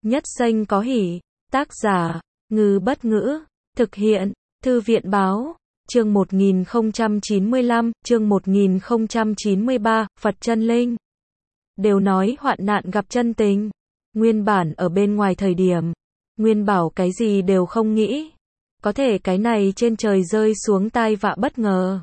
Nhất xanh có hỉ. Tác giả, Ngư Bất Ngữ. Thực hiện, Thư viện Báo. Chương 1095, chương 1093, Phật chân linh. Đều nói hoạn nạn gặp chân tình. Nguyên bản ở bên ngoài thời điểm, Nguyên bảo cái gì đều không nghĩ. Có thể cái này trên trời rơi xuống tai vạ bất ngờ.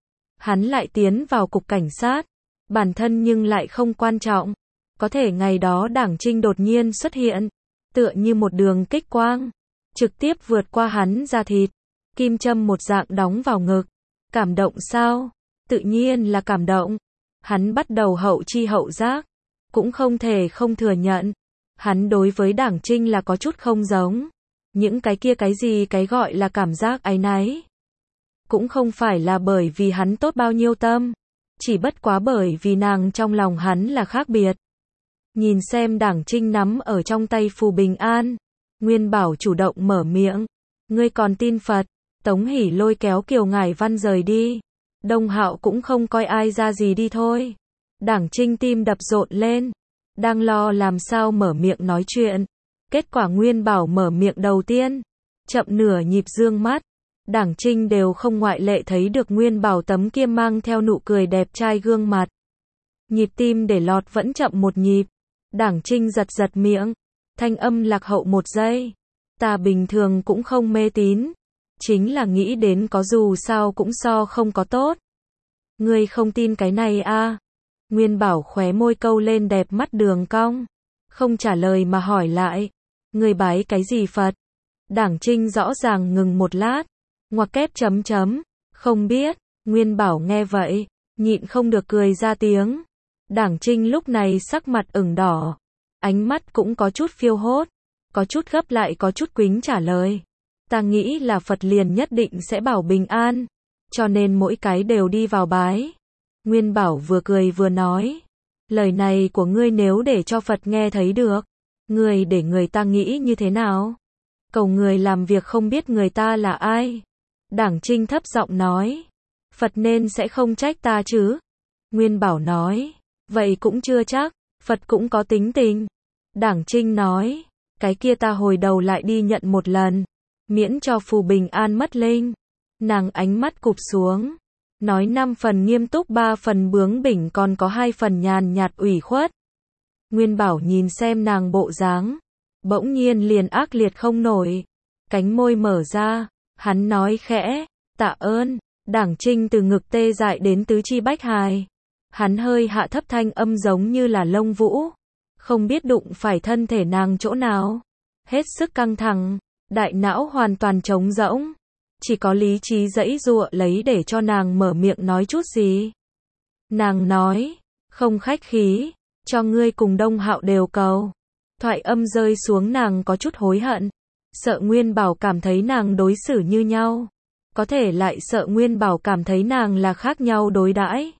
Hắn lại tiến vào cục cảnh sát. Bản thân nhưng lại không quan trọng. Có thể ngày đó Đảng Trinh đột nhiên xuất hiện. Tựa như một đường kích quang. Trực tiếp vượt qua hắn da thịt. Kim châm một dạng đóng vào ngực. Cảm động sao? Tự nhiên là cảm động. Hắn bắt đầu hậu chi hậu giác. Cũng không thể không thừa nhận. Hắn đối với Đảng Trinh là có chút không giống. Những cái kia cái gì cái gọi là cảm giác áy náy. Cũng không phải là bởi vì hắn tốt bao nhiêu tâm. Chỉ bất quá bởi vì nàng trong lòng hắn là khác biệt. Nhìn xem Đảng Trinh nắm ở trong tay phù bình an. Nguyên bảo chủ động mở miệng. Ngươi còn tin Phật? Tống Hỷ lôi kéo Kiều Ngải Văn rời đi. Đông Hạo cũng không coi ai ra gì đi thôi. Đảng Trinh tim đập rộn lên. Đang lo làm sao mở miệng nói chuyện. Kết quả Nguyên bảo mở miệng đầu tiên. Chậm nửa nhịp dương mắt. Đảng Trinh đều không ngoại lệ thấy được Nguyên bảo tấm kia mang theo nụ cười đẹp trai gương mặt. Nhịp tim để lọt vẫn chậm một nhịp. Đảng Trinh giật giật miệng. Thanh âm lạc hậu một giây. Ta bình thường cũng không mê tín. Chính là nghĩ đến có dù sao cũng so không có tốt. Ngươi không tin cái này à? Nguyên bảo khóe môi câu lên đẹp mắt đường cong. Không trả lời mà hỏi lại. Ngươi bái cái gì Phật? Đảng Trinh rõ ràng ngừng một lát. Ngoặc kép chấm chấm. Không biết. Nguyên bảo nghe vậy. Nhịn không được cười ra tiếng. Đảng Trinh lúc này sắc mặt ửng đỏ. Ánh mắt cũng có chút phiêu hốt. Có chút gấp lại có chút quính trả lời. Ta nghĩ là Phật liền nhất định sẽ bảo bình an. Cho nên mỗi cái đều đi vào bái. Nguyên bảo vừa cười vừa nói. Lời này của ngươi nếu để cho Phật nghe thấy được. Ngươi để người ta nghĩ như thế nào? Cầu người làm việc không biết người ta là ai. Đảng Trinh thấp giọng nói. Phật nên sẽ không trách ta chứ. Nguyên bảo nói. Vậy cũng chưa chắc. Phật cũng có tính tình. Đảng Trinh nói. Cái kia ta hồi đầu lại đi nhận một lần. Miễn cho phù bình an mất linh. Nàng ánh mắt cụp xuống. Nói 5 phần nghiêm túc 3 phần bướng bỉnh còn có 2 phần nhàn nhạt ủy khuất. Nguyên bảo nhìn xem nàng bộ dáng. Bỗng nhiên liền ác liệt không nổi. Cánh môi mở ra. Hắn nói khẽ. Tạ ơn. Đảng Trinh từ ngực tê dại đến tứ chi bách hài. Hắn hơi hạ thấp thanh âm giống như là lông vũ. Không biết đụng phải thân thể nàng chỗ nào. Hết sức căng thẳng. Đại não hoàn toàn trống rỗng. Chỉ có lý trí giãy giụa lấy để cho nàng mở miệng nói chút gì. Nàng nói. Không khách khí. Cho ngươi cùng Đông Hạo đều cầu. Thoại âm rơi xuống nàng có chút hối hận. Sợ Nguyên bảo cảm thấy nàng đối xử như nhau. Có thể lại sợ Nguyên bảo cảm thấy nàng là khác nhau đối đãi.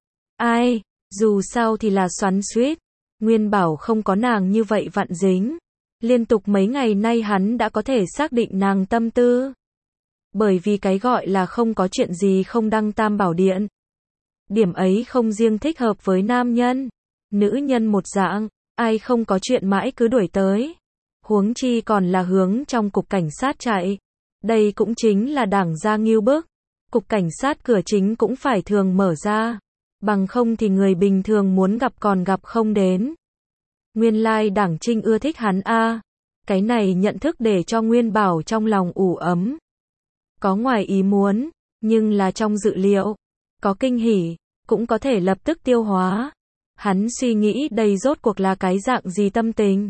Ai, dù sao thì là xoắn xuýt. Nguyên bảo không có nàng như vậy vặn dính. Liên tục mấy ngày nay hắn đã có thể xác định nàng tâm tư. Bởi vì cái gọi là không có chuyện gì không đăng tam bảo điện. Điểm ấy không riêng thích hợp với nam nhân. Nữ nhân một dạng, ai không có chuyện mãi cứ đuổi tới. Huống chi còn là hướng trong cục cảnh sát chạy. Đây cũng chính là Đảng gia ngưu bức. Cục cảnh sát cửa chính cũng phải thường mở ra. Bằng không thì người bình thường muốn gặp còn gặp không đến. Nguyên lai Đảng Trinh ưa thích hắn a. Cái này nhận thức để cho Nguyên bảo trong lòng ủ ấm. Có ngoài ý muốn, nhưng là trong dự liệu. Có kinh hỉ, cũng có thể lập tức tiêu hóa. Hắn suy nghĩ đây rốt cuộc là cái dạng gì tâm tình.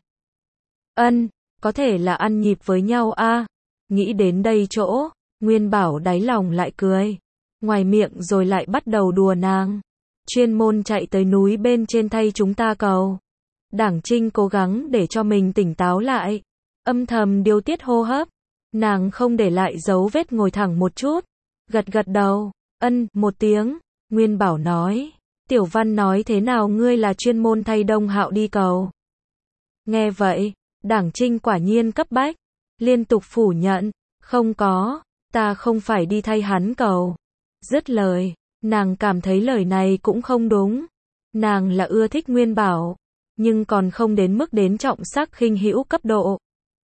Có thể là ăn nhịp với nhau a. Nghĩ đến đây chỗ, Nguyên bảo đáy lòng lại cười. Ngoài miệng rồi lại bắt đầu đùa nàng. Chuyên môn chạy tới núi bên trên thay chúng ta cầu. Đảng Trinh cố gắng để cho mình tỉnh táo lại. Âm thầm điều tiết hô hấp. Nàng không để lại dấu vết ngồi thẳng một chút. Gật gật đầu. Một tiếng. Nguyên bảo nói. Tiểu Văn nói thế nào ngươi là chuyên môn thay Đông Hạo đi cầu. Nghe vậy. Đảng Trinh quả nhiên cấp bách. Liên tục phủ nhận. Không có. Ta không phải đi thay hắn cầu. Dứt lời. Nàng cảm thấy lời này cũng không đúng. Nàng là ưa thích Nguyên bảo. nhưng còn không đến mức đến trọng sắc khinh hữu cấp độ.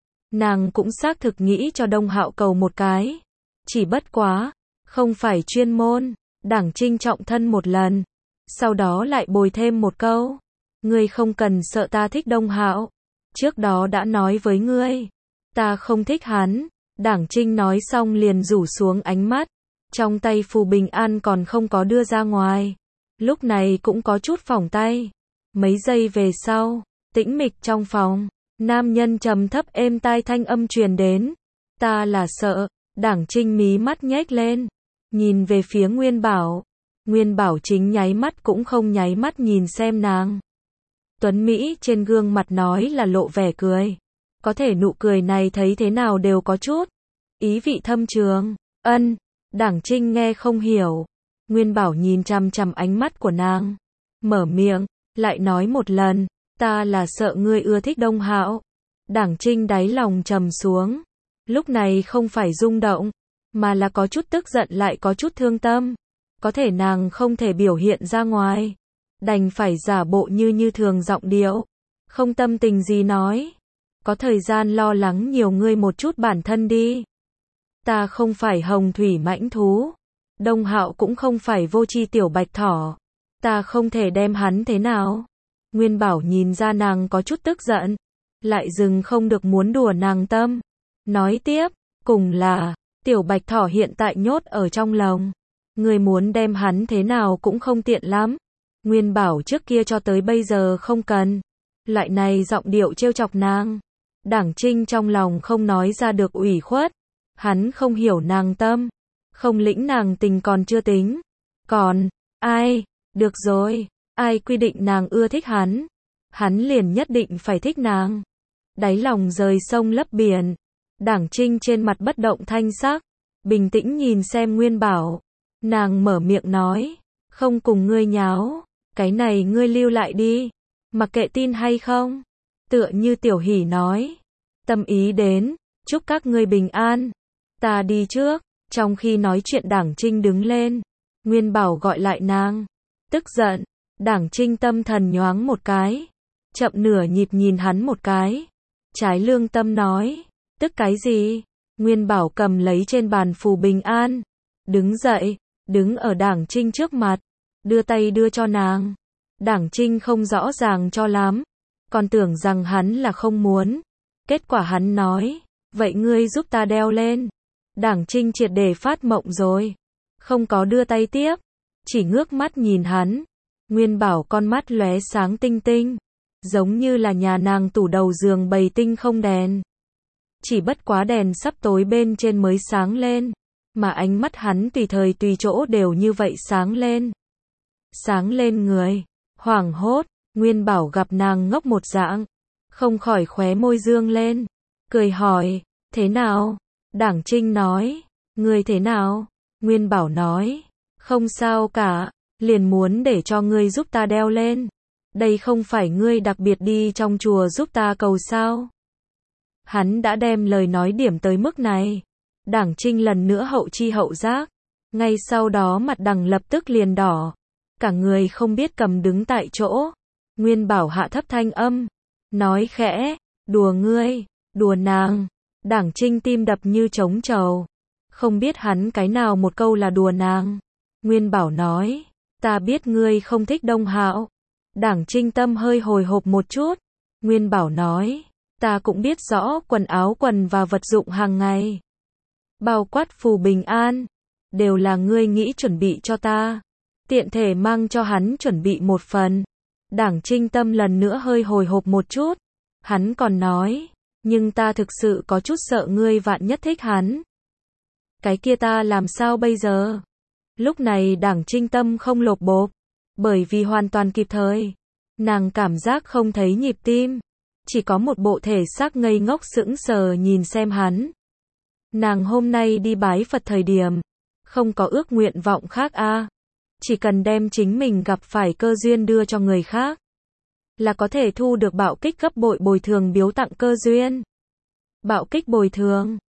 Nàng cũng xác thực nghĩ cho Đông Hạo cầu một cái. Chỉ bất quá, không phải chuyên môn, Đảng Trinh trọng thân một lần. Sau đó lại bồi thêm một câu. Ngươi không cần sợ ta thích Đông Hạo. Trước đó đã nói với ngươi. Ta không thích hắn. Đảng Trinh nói xong liền rủ xuống ánh mắt. Trong tay phù bình an còn không có đưa ra ngoài. Lúc này cũng có chút phỏng tay. Mấy giây về sau, tĩnh mịch trong phòng. Nam nhân trầm thấp êm tai thanh âm truyền đến. Ta là sợ. Đảng Trinh mí mắt nhếch lên. Nhìn về phía Nguyên Bảo. Nguyên Bảo chính nháy mắt cũng không nháy mắt nhìn xem nàng. Tuấn Mỹ trên gương mặt nói là lộ vẻ cười. Có thể nụ cười này thấy thế nào đều có chút ý vị thâm trường. Ân. Đảng Trinh nghe không hiểu. Nguyên Bảo nhìn chằm chằm ánh mắt của nàng. Mở miệng, lại nói một lần. Ta là sợ ngươi ưa thích Đông Hạo. Đảng Trinh đáy lòng trầm xuống. Lúc này không phải rung động, mà là có chút tức giận lại có chút thương tâm. Có thể nàng không thể biểu hiện ra ngoài. Đành phải giả bộ như thường giọng điệu. Không tâm tình gì nói. Có thời gian lo lắng nhiều ngươi một chút bản thân đi. Ta không phải hồng thủy mãnh thú. Đông Hạo cũng không phải vô tri tiểu bạch thỏ. Ta không thể đem hắn thế nào. Nguyên Bảo nhìn ra nàng có chút tức giận. Lại dừng không được muốn đùa nàng tâm. Nói tiếp, cùng là, tiểu bạch thỏ hiện tại nhốt ở trong lồng. Người muốn đem hắn thế nào cũng không tiện lắm. Nguyên Bảo trước kia cho tới bây giờ không cần. Loại này giọng điệu trêu chọc nàng. Đảng Trinh trong lòng không nói ra được ủy khuất. Hắn không hiểu nàng tâm. Không lĩnh nàng tình còn chưa tính. Còn, ai, được rồi, ai quy định nàng ưa thích hắn. Hắn liền nhất định phải thích nàng. Đáy lòng rời sông lấp biển. Đảng Trinh trên mặt bất động thanh sắc. Bình tĩnh nhìn xem Nguyên Bảo. Nàng mở miệng nói. Không cùng ngươi nháo. Cái này ngươi lưu lại đi. Mặc kệ tin hay không. Tựa như Tiểu Hỷ nói. Tâm ý đến. Chúc các ngươi bình an. Ta đi trước. Trong khi nói chuyện Đảng Trinh đứng lên. Nguyên Bảo gọi lại nàng. Tức giận. Đảng Trinh tâm thần nhoáng một cái. Chậm nửa nhịp nhìn hắn một cái. Trái lương tâm nói. Tức cái gì? Nguyên Bảo cầm lấy trên bàn phù bình an. Đứng dậy. Đứng ở Đảng Trinh trước mặt. Đưa tay đưa cho nàng. Đảng Trinh không rõ ràng cho lắm. Còn tưởng rằng hắn là không muốn. Kết quả hắn nói. Vậy ngươi giúp ta đeo lên. Đảng Trinh triệt để phát mộng rồi. Không có đưa tay tiếp. Chỉ ngước mắt nhìn hắn. Nguyên Bảo con mắt lóe sáng tinh tinh. Giống như là nhà nàng tủ đầu giường bày tinh không đèn. Chỉ bất quá đèn sắp tối bên trên mới sáng lên. Mà ánh mắt hắn tùy thời tùy chỗ đều như vậy sáng lên. Sáng lên người. Hoảng hốt. Nguyên Bảo gặp nàng ngốc một dạng. Không khỏi khóe môi dương lên. Cười hỏi. Thế nào? Đảng Trinh nói. Ngươi thế nào? Nguyên Bảo nói. Không sao cả. Liền muốn để cho ngươi giúp ta đeo lên. Đây không phải ngươi đặc biệt đi trong chùa giúp ta cầu sao? Hắn đã đem lời nói điểm tới mức này. Đảng Trinh lần nữa hậu chi hậu giác. Ngay sau đó mặt đằng lập tức liền đỏ. Cả người không biết cầm đứng tại chỗ. Nguyên Bảo hạ thấp thanh âm. Nói khẽ. Đùa ngươi. Đùa nàng. Đảng Trinh tim đập như trống trầu. Không biết hắn cái nào một câu là đùa nàng. Nguyên Bảo nói. Ta biết ngươi không thích Đông Hạo. Đảng Trinh tâm hơi hồi hộp một chút. Nguyên Bảo nói. Ta cũng biết rõ quần áo quần và vật dụng hàng ngày. Bao quát phù bình an. Đều là ngươi nghĩ chuẩn bị cho ta. Tiện thể mang cho hắn chuẩn bị một phần. Đảng Trinh tâm lần nữa hơi hồi hộp một chút. Hắn còn nói. Nhưng ta thực sự có chút sợ ngươi vạn nhất thích hắn. Cái kia ta làm sao bây giờ? Lúc này Đảng Trinh tâm không lột bột. Bởi vì hoàn toàn kịp thời. Nàng cảm giác không thấy nhịp tim. Chỉ có một bộ thể xác ngây ngốc sững sờ nhìn xem hắn. Nàng hôm nay đi bái Phật thời điểm. Không có ước nguyện vọng khác a. Chỉ cần đem chính mình gặp phải cơ duyên đưa cho người khác. Là có thể thu được bạo kích gấp bội bồi thường biếu tặng cơ duyên. Bạo kích bồi thường.